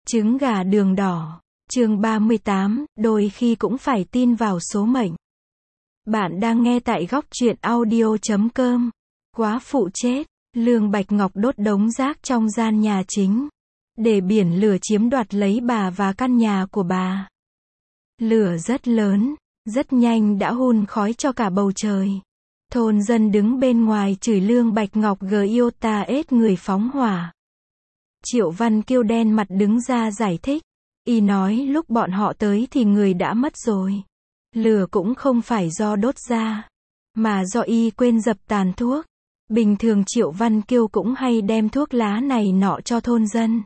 Trứng gà đường đỏ. Chương 38, đôi khi cũng phải tin vào số mệnh. Bạn đang nghe tại góc truyện audio.com. Quá phụ chết. Lương Bạch Ngọc đốt đống rác trong gian nhà chính, để biển lửa chiếm đoạt lấy bà và căn nhà của bà. Lửa rất lớn, rất nhanh đã hun khói cho cả bầu trời. Thôn dân đứng bên ngoài chửi Lương Bạch Ngọc Giota ết người phóng hỏa. Triệu Văn Kiêu đen mặt đứng ra giải thích. Y nói lúc bọn họ tới thì người đã mất rồi. Lửa cũng không phải do đốt ra, mà do y quên dập tàn thuốc. Bình thường Triệu Văn Kiêu cũng hay đem thuốc lá này nọ cho thôn dân.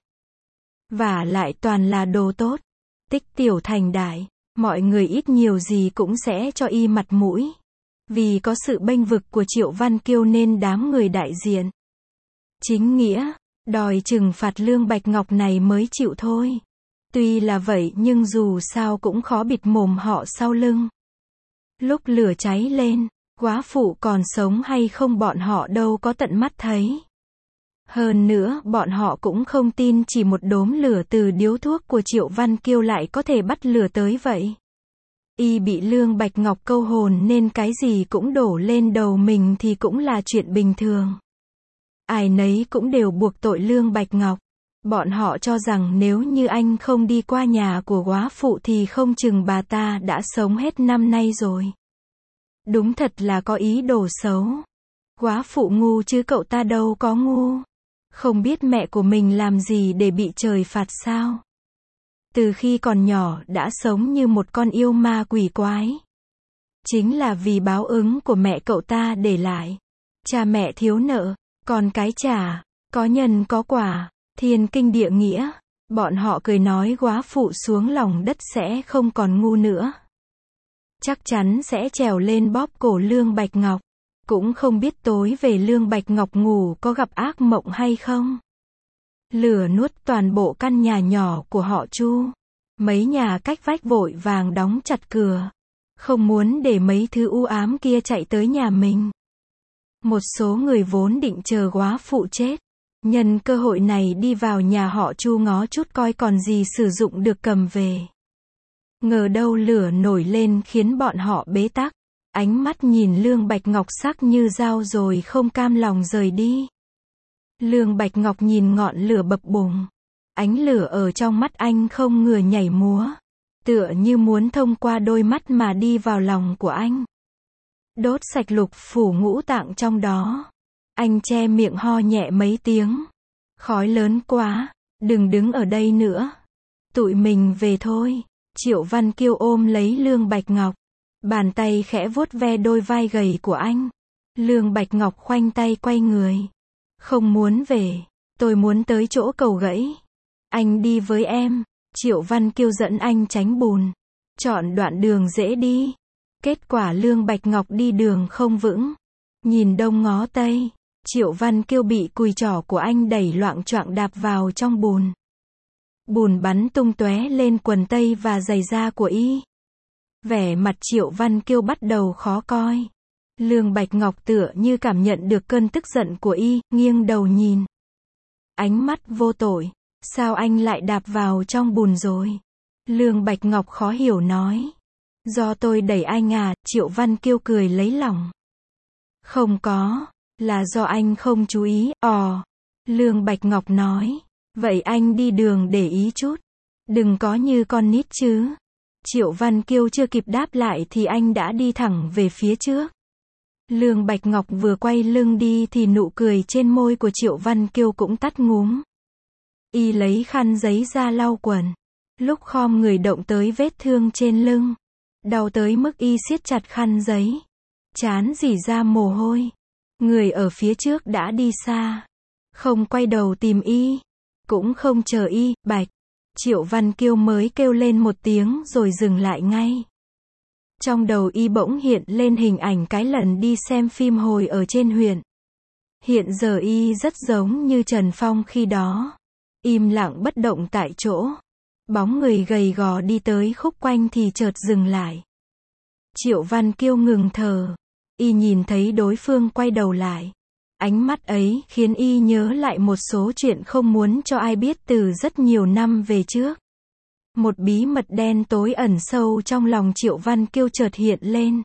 Và lại toàn là đồ tốt. Tích tiểu thành đại, mọi người ít nhiều gì cũng sẽ cho y mặt mũi. Vì có sự bênh vực của Triệu Văn Kiêu nên đám người đại diện chính nghĩa đòi trừng phạt Lương Bạch Ngọc này mới chịu thôi. Tuy là vậy nhưng dù sao cũng khó bịt mồm họ sau lưng. Lúc lửa cháy lên, góa phụ còn sống hay không bọn họ đâu có tận mắt thấy. Hơn nữa bọn họ cũng không tin chỉ một đốm lửa từ điếu thuốc của Triệu Văn Kiêu lại có thể bắt lửa tới vậy. Y bị Lương Bạch Ngọc câu hồn nên cái gì cũng đổ lên đầu mình thì cũng là chuyện bình thường. Ai nấy cũng đều buộc tội Lương Bạch Ngọc. Bọn họ cho rằng nếu như anh không đi qua nhà của góa phụ thì không chừng bà ta đã sống hết năm nay rồi. Đúng thật là có ý đồ xấu. Góa phụ ngu chứ cậu ta đâu có ngu. Không biết mẹ của mình làm gì để bị trời phạt sao. Từ khi còn nhỏ đã sống như một con yêu ma quỷ quái. Chính là vì báo ứng của mẹ cậu ta để lại. Cha mẹ thiếu nợ, con cái trả, có nhân có quả, thiên kinh địa nghĩa. Bọn họ cười nói góa phụ xuống lòng đất sẽ không còn ngu nữa. Chắc chắn sẽ trèo lên bóp cổ Lương Bạch Ngọc. Cũng không biết tối về Lương Bạch Ngọc ngủ có gặp ác mộng hay không. Lửa nuốt toàn bộ căn nhà nhỏ của họ Chu. Mấy nhà cách vách vội vàng đóng chặt cửa. Không muốn để mấy thứ u ám kia chạy tới nhà mình. Một số người vốn định chờ góa phụ chết, nhân cơ hội này đi vào nhà họ Chu ngó chút coi còn gì sử dụng được cầm về. Ngờ đâu lửa nổi lên khiến bọn họ bế tắc. Ánh mắt nhìn Lương Bạch Ngọc sắc như dao rồi không cam lòng rời đi. Lương Bạch Ngọc nhìn ngọn lửa bập bùng. Ánh lửa ở trong mắt anh không ngừa nhảy múa. Tựa như muốn thông qua đôi mắt mà đi vào lòng của anh. Đốt sạch lục phủ ngũ tạng trong đó. Anh che miệng ho nhẹ mấy tiếng. Khói lớn quá, đừng đứng ở đây nữa. Tụi mình về thôi. Triệu Văn Kiêu ôm lấy Lương Bạch Ngọc. Bàn tay khẽ vuốt ve đôi vai gầy của anh. Lương Bạch Ngọc khoanh tay quay người. Không muốn về, tôi muốn tới chỗ cầu gãy. Anh đi với em. Triệu Văn Kiêu dẫn anh tránh bùn. Chọn đoạn đường dễ đi. Kết quả Lương Bạch Ngọc đi đường không vững. Nhìn đông ngó tây. Triệu Văn Kiêu bị cùi trỏ của anh đẩy loạng choạng đạp vào trong bùn. Bùn bắn tung tóe lên quần tây và giày da của y. Vẻ mặt Triệu Văn Kiêu bắt đầu khó coi. Lương Bạch Ngọc tựa như cảm nhận được cơn tức giận của y, nghiêng đầu nhìn. Ánh mắt vô tội. Sao anh lại đạp vào trong bùn rồi? Lương Bạch Ngọc khó hiểu nói. Do tôi đẩy anh à, Triệu Văn Kiêu cười lấy lòng. Không có, là do anh không chú ý, Lương Bạch Ngọc nói. Vậy anh đi đường để ý chút. Đừng có như con nít chứ. Triệu Văn Kiêu chưa kịp đáp lại thì anh đã đi thẳng về phía trước. Lương Bạch Ngọc vừa quay lưng đi thì nụ cười trên môi của Triệu Văn Kiêu cũng tắt ngúm. Y lấy khăn giấy ra lau quần. Lúc khom người động tới vết thương trên lưng. Đau tới mức y siết chặt khăn giấy. Trán rỉ ra mồ hôi. Người ở phía trước đã đi xa. Không quay đầu tìm y. Cũng không chờ y, Bạch. Triệu Văn Kiêu mới kêu lên một tiếng rồi dừng lại ngay. Trong đầu y bỗng hiện lên hình ảnh cái lần đi xem phim hồi ở trên huyện. Hiện giờ y rất giống như Trần Phong khi đó. Im lặng bất động tại chỗ. Bóng người gầy gò đi tới khúc quanh thì chợt dừng lại. Triệu Văn Kiêu ngừng thở. Y nhìn thấy đối phương quay đầu lại. Ánh mắt ấy khiến y nhớ lại một số chuyện không muốn cho ai biết từ rất nhiều năm về trước. Một bí mật đen tối ẩn sâu trong lòng Triệu Văn Kiêu chợt hiện lên.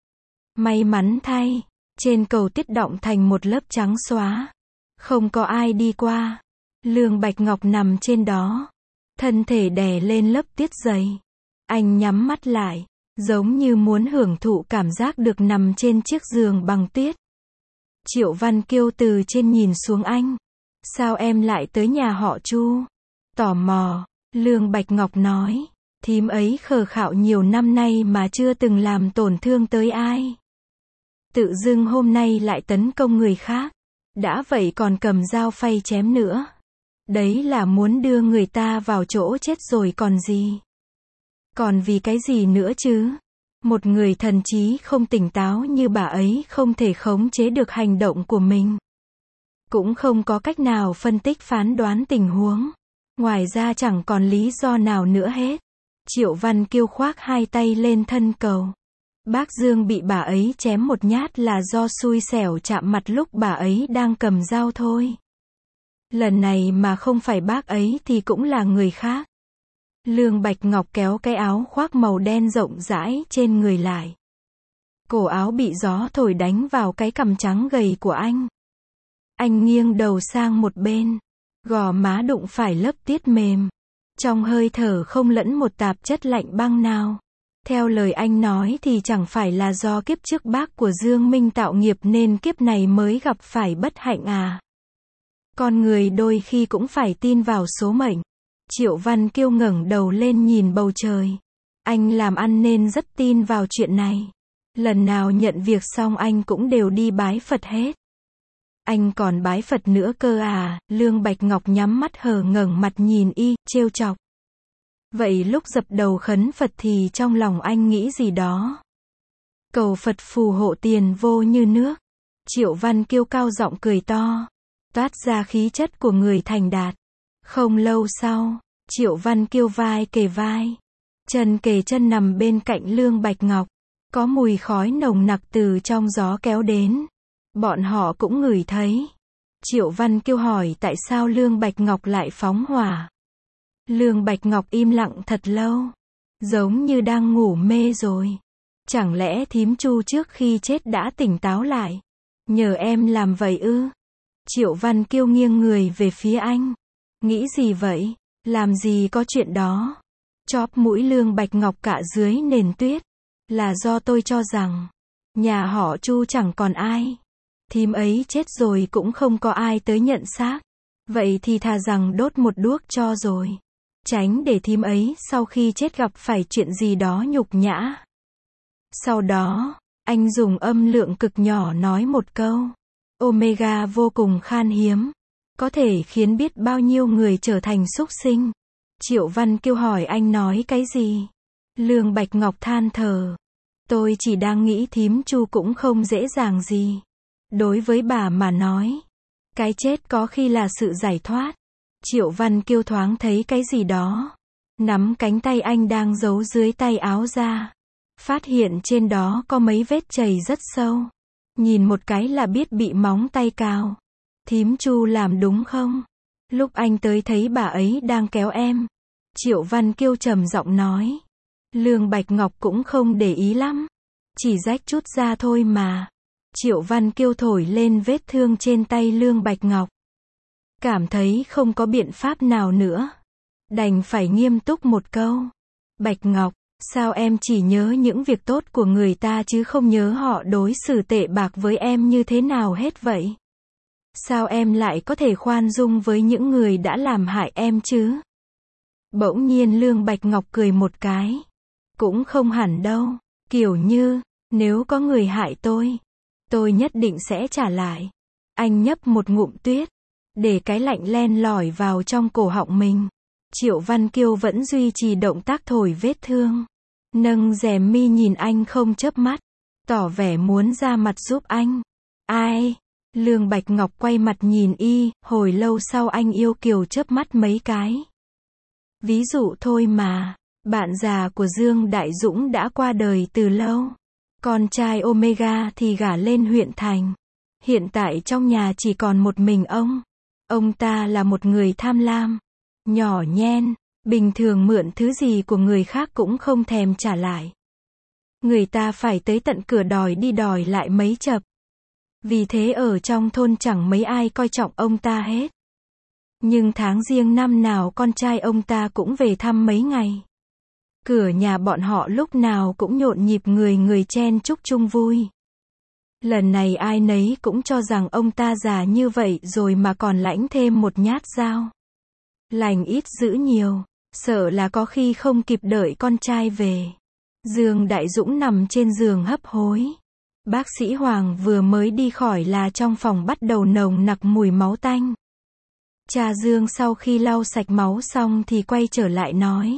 May mắn thay, trên cầu Tiết đọng thành một lớp trắng xóa. Không có ai đi qua. Lương Bạch Ngọc nằm trên đó. Thân thể đè lên lớp tiết dày. Anh nhắm mắt lại, giống như muốn hưởng thụ cảm giác được nằm trên chiếc giường bằng tuyết. Triệu Văn Kiêu từ trên nhìn xuống anh. Sao em lại tới nhà họ Chu? Tò mò, Lương Bạch Ngọc nói. Thím ấy khờ khạo nhiều năm nay mà chưa từng làm tổn thương tới ai. Tự dưng hôm nay lại tấn công người khác. Đã vậy còn cầm dao phay chém nữa. Đấy là muốn đưa người ta vào chỗ chết rồi còn gì. Còn vì cái gì nữa chứ? Một người thần trí không tỉnh táo như bà ấy không thể khống chế được hành động của mình. Cũng không có cách nào phân tích phán đoán tình huống. Ngoài ra chẳng còn lý do nào nữa hết. Triệu Văn Kiêu khoác hai tay lên thân cầu. Bác Dương bị bà ấy chém một nhát là do xui xẻo chạm mặt lúc bà ấy đang cầm dao thôi. Lần này mà không phải bác ấy thì cũng là người khác. Lương Bạch Ngọc kéo cái áo khoác màu đen rộng rãi trên người lại. Cổ áo bị gió thổi đánh vào cái cằm trắng gầy của anh. Anh nghiêng đầu sang một bên. Gò má đụng phải lớp tiết mềm. Trong hơi thở không lẫn một tạp chất lạnh băng nào. Theo lời anh nói thì chẳng phải là do kiếp trước bác của Dương Minh tạo nghiệp nên kiếp này mới gặp phải bất hạnh à. Con người đôi khi cũng phải tin vào số mệnh. Triệu Văn Kiêu ngẩng đầu lên nhìn bầu trời. Anh làm ăn nên rất tin vào chuyện này. Lần nào nhận việc xong anh cũng đều đi bái Phật hết. Anh còn bái Phật nữa cơ à? Lương Bạch Ngọc nhắm mắt hờ ngẩng mặt nhìn y, trêu chọc. Vậy lúc dập đầu khấn Phật thì trong lòng anh nghĩ gì đó? Cầu Phật phù hộ tiền vô như nước. Triệu Văn Kiêu cao giọng cười to. Toát ra khí chất của người thành đạt. Không lâu sau, Triệu Văn Kiêu vai kề vai. Chân kề chân nằm bên cạnh Lương Bạch Ngọc. Có mùi khói nồng nặc từ trong gió kéo đến. Bọn họ cũng ngửi thấy. Triệu Văn Kiêu hỏi tại sao Lương Bạch Ngọc lại phóng hỏa. Lương Bạch Ngọc im lặng thật lâu. Giống như đang ngủ mê rồi. Chẳng lẽ thím Chu trước khi chết đã tỉnh táo lại? Nhờ em làm vậy ư? Triệu Văn Kiêu nghiêng người về phía anh. Nghĩ gì vậy? Làm gì có chuyện đó? Chóp mũi Lương Bạch Ngọc cạ dưới nền tuyết. Là do tôi cho rằng nhà họ Chu chẳng còn ai. Thím ấy chết rồi cũng không có ai tới nhận xác. Vậy thì thà rằng đốt một đuốc cho rồi. Tránh để thím ấy sau khi chết gặp phải chuyện gì đó nhục nhã. Sau đó, anh dùng âm lượng cực nhỏ nói một câu. Omega vô cùng khan hiếm. Có thể khiến biết bao nhiêu người trở thành súc sinh. Triệu Văn Kiêu hỏi anh nói cái gì? Lương Bạch Ngọc than thở. Tôi chỉ đang nghĩ thím Chu cũng không dễ dàng gì. Đối với bà mà nói, cái chết có khi là sự giải thoát. Triệu Văn Kiêu thoáng thấy cái gì đó. Nắm cánh tay anh đang giấu dưới tay áo ra. Phát hiện trên đó có mấy vết chày rất sâu. Nhìn một cái là biết bị móng tay cào. Thím Chu làm đúng không? Lúc anh tới thấy bà ấy đang kéo em. Triệu Văn Kiêu trầm giọng nói. Lương Bạch Ngọc cũng không để ý lắm. Chỉ rách chút ra thôi mà. Triệu Văn Kiêu thổi lên vết thương trên tay Lương Bạch Ngọc. Cảm thấy không có biện pháp nào nữa. Đành phải nghiêm túc một câu. Bạch Ngọc, sao em chỉ nhớ những việc tốt của người ta chứ không nhớ họ đối xử tệ bạc với em như thế nào hết vậy? Sao em lại có thể khoan dung với những người đã làm hại em chứ? Bỗng nhiên Lương Bạch Ngọc cười một cái. Cũng không hẳn đâu. Kiểu như, nếu có người hại tôi nhất định sẽ trả lại. Anh nhấp một ngụm tuyết. Để cái lạnh len lỏi vào trong cổ họng mình. Triệu Văn Kiêu vẫn duy trì động tác thổi vết thương. Nâng rèm mi nhìn anh không chớp mắt. Tỏ vẻ muốn ra mặt giúp anh. Ai? Lương Bạch Ngọc quay mặt nhìn y, hồi lâu sau anh yêu kiều chớp mắt mấy cái. Ví dụ thôi mà, bạn già của Dương Đại Dũng đã qua đời từ lâu. Con trai Omega thì gả lên huyện thành. Hiện tại trong nhà chỉ còn một mình ông. Ông ta là một người tham lam, nhỏ nhen, bình thường mượn thứ gì của người khác cũng không thèm trả lại. Người ta phải tới tận cửa đòi đi đòi lại mấy chập. Vì thế ở trong thôn chẳng mấy ai coi trọng ông ta hết. Nhưng tháng giêng năm nào con trai ông ta cũng về thăm mấy ngày. Cửa nhà bọn họ lúc nào cũng nhộn nhịp người người chen chúc chung vui. Lần này ai nấy cũng cho rằng ông ta già như vậy rồi mà còn lãnh thêm một nhát dao. Lành ít dữ nhiều, sợ là có khi không kịp đợi con trai về. Dương Đại Dũng nằm trên giường hấp hối. Bác sĩ Hoàng vừa mới đi khỏi là trong phòng bắt đầu nồng nặc mùi máu tanh. Cha Dương sau khi lau sạch máu xong thì quay trở lại nói.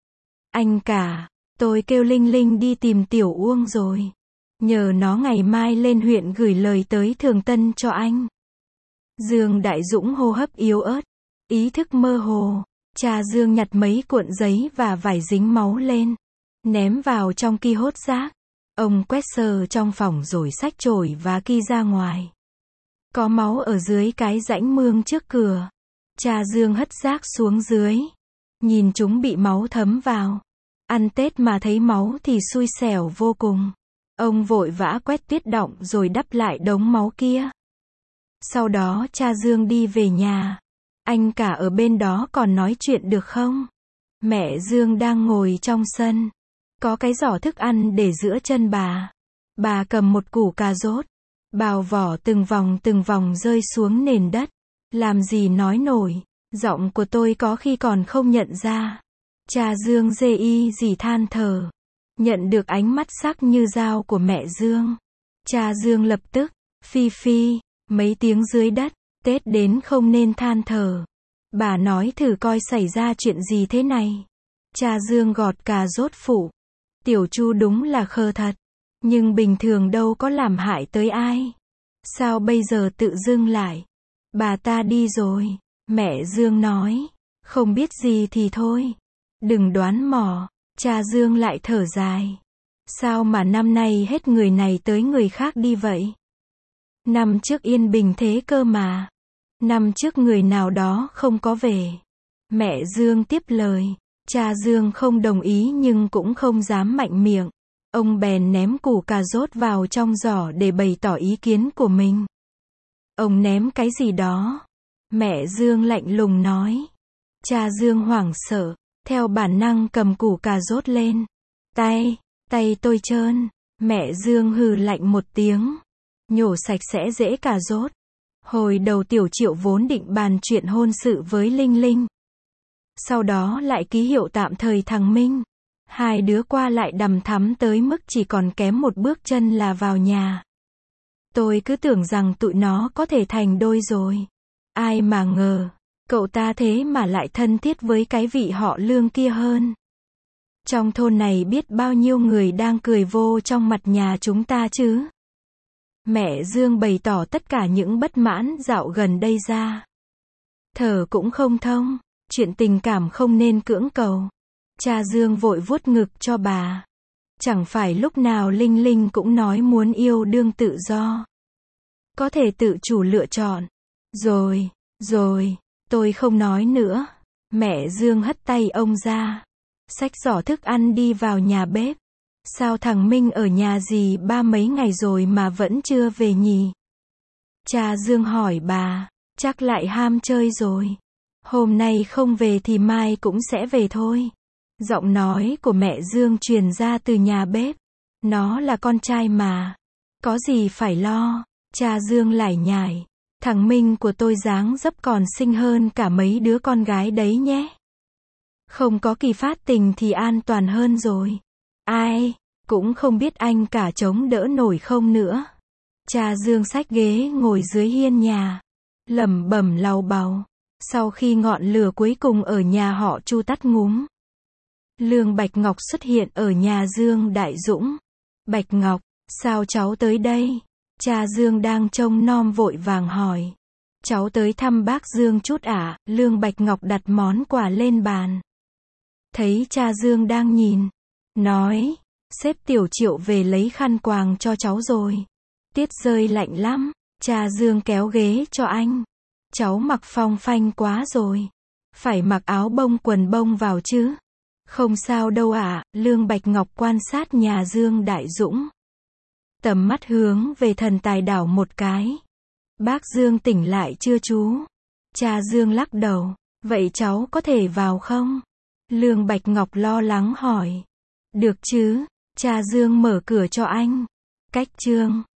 Anh cả, tôi kêu Linh Linh đi tìm Tiểu Uông rồi. Nhờ nó ngày mai lên huyện gửi lời tới Thường Tân cho anh. Dương Đại Dũng hô hấp yếu ớt, ý thức mơ hồ. Cha Dương nhặt mấy cuộn giấy và vải dính máu lên, ném vào trong ki hốt rác. Ông quét sơ trong phòng rồi xách chổi và ki ra ngoài. Có máu ở dưới cái rãnh mương trước cửa. Cha Dương hất rác xuống dưới. Nhìn chúng bị máu thấm vào. Ăn Tết mà thấy máu thì xui xẻo vô cùng. Ông vội vã quét tuyết đọng rồi đắp lại đống máu kia. Sau đó cha Dương đi về nhà. Anh cả ở bên đó còn nói chuyện được không? Mẹ Dương đang ngồi trong sân. Có cái giỏ thức ăn để giữa chân bà. Bà cầm một củ cà rốt. Bào vỏ từng vòng rơi xuống nền đất. Làm gì nói nổi. Giọng của tôi có khi còn không nhận ra. Cha Dương dê y gì than thở. Nhận được ánh mắt sắc như dao của mẹ Dương. Cha Dương lập tức, phi, mấy tiếng dưới đất, Tết đến không nên than thở. Bà nói thử coi xảy ra chuyện gì thế này. Cha Dương gọt cà rốt phụ. Tiểu Chu đúng là khờ thật. Nhưng bình thường đâu có làm hại tới ai. Sao bây giờ tự dưng lại? Bà ta đi rồi. Mẹ Dương nói. Không biết gì thì thôi. Đừng đoán mò. Cha Dương lại thở dài. Sao mà năm nay hết người này tới người khác đi vậy? Năm trước yên bình thế cơ mà. Năm trước người nào đó không có về. Mẹ Dương tiếp lời. Cha Dương không đồng ý nhưng cũng không dám mạnh miệng. Ông bèn ném củ cà rốt vào trong giỏ để bày tỏ ý kiến của mình. Ông ném cái gì đó? Mẹ Dương lạnh lùng nói. Cha Dương hoảng sợ, theo bản năng cầm củ cà rốt lên. Tay tôi trơn. Mẹ Dương hừ lạnh một tiếng. Nhổ sạch sẽ dễ cà rốt. Hồi đầu Tiểu Triệu vốn định bàn chuyện hôn sự với Linh Linh. Sau đó lại ký hiệu tạm thời thằng Minh. Hai đứa qua lại đằm thắm tới mức chỉ còn kém một bước chân là vào nhà. Tôi cứ tưởng rằng tụi nó có thể thành đôi rồi. Ai mà ngờ, cậu ta thế mà lại thân thiết với cái vị họ Lương kia hơn. Trong thôn này biết bao nhiêu người đang cười vô trong mặt nhà chúng ta chứ. Mẹ Dương bày tỏ tất cả những bất mãn dạo gần đây ra. Thở cũng không thông, chuyện tình cảm không nên cưỡng cầu. Cha Dương vội vuốt ngực cho bà. Chẳng phải lúc nào Linh Linh cũng nói muốn yêu đương tự do. Có thể tự chủ lựa chọn. Rồi, tôi không nói nữa. Mẹ Dương hất tay ông ra. Xách giỏ thức ăn đi vào nhà bếp. Sao thằng Minh ở nhà dì ba mấy ngày rồi mà vẫn chưa về nhỉ? Cha Dương hỏi bà. Chắc lại ham chơi rồi. Hôm nay không về thì mai cũng sẽ về thôi. Giọng nói của mẹ Dương truyền ra từ nhà bếp. Nó là con trai mà. Có gì phải lo. Cha Dương lải nhải. Thằng Minh của tôi dáng dấp còn xinh hơn cả mấy đứa con gái đấy nhé. Không có kỳ phát tình thì an toàn hơn rồi. Ai, cũng không biết anh cả chống đỡ nổi không nữa. Cha Dương xách ghế ngồi dưới hiên nhà. Lẩm bẩm lầu bầu. Sau khi ngọn lửa cuối cùng ở nhà họ Chu tắt ngúm. Lương Bạch Ngọc xuất hiện ở nhà Dương Đại Dũng. Bạch Ngọc, sao cháu tới đây? Cha Dương đang trông nom vội vàng hỏi. Cháu tới thăm bác Dương chút ạ. Lương Bạch Ngọc đặt món quà lên bàn. Thấy cha Dương đang nhìn. Nói, sếp Tiểu Triệu về lấy khăn quàng cho cháu rồi. Tiết rơi lạnh lắm. Cha Dương kéo ghế cho anh. Cháu mặc phong phanh quá rồi. Phải mặc áo bông quần bông vào chứ. Không sao đâu ạ, Lương Bạch Ngọc quan sát nhà Dương Đại Dũng. Tầm mắt hướng về thần tài đảo một cái. Bác Dương tỉnh lại chưa chú? Cha Dương lắc đầu. Vậy cháu có thể vào không? Lương Bạch Ngọc lo lắng hỏi. Được chứ, cha Dương mở cửa cho anh. Cách chương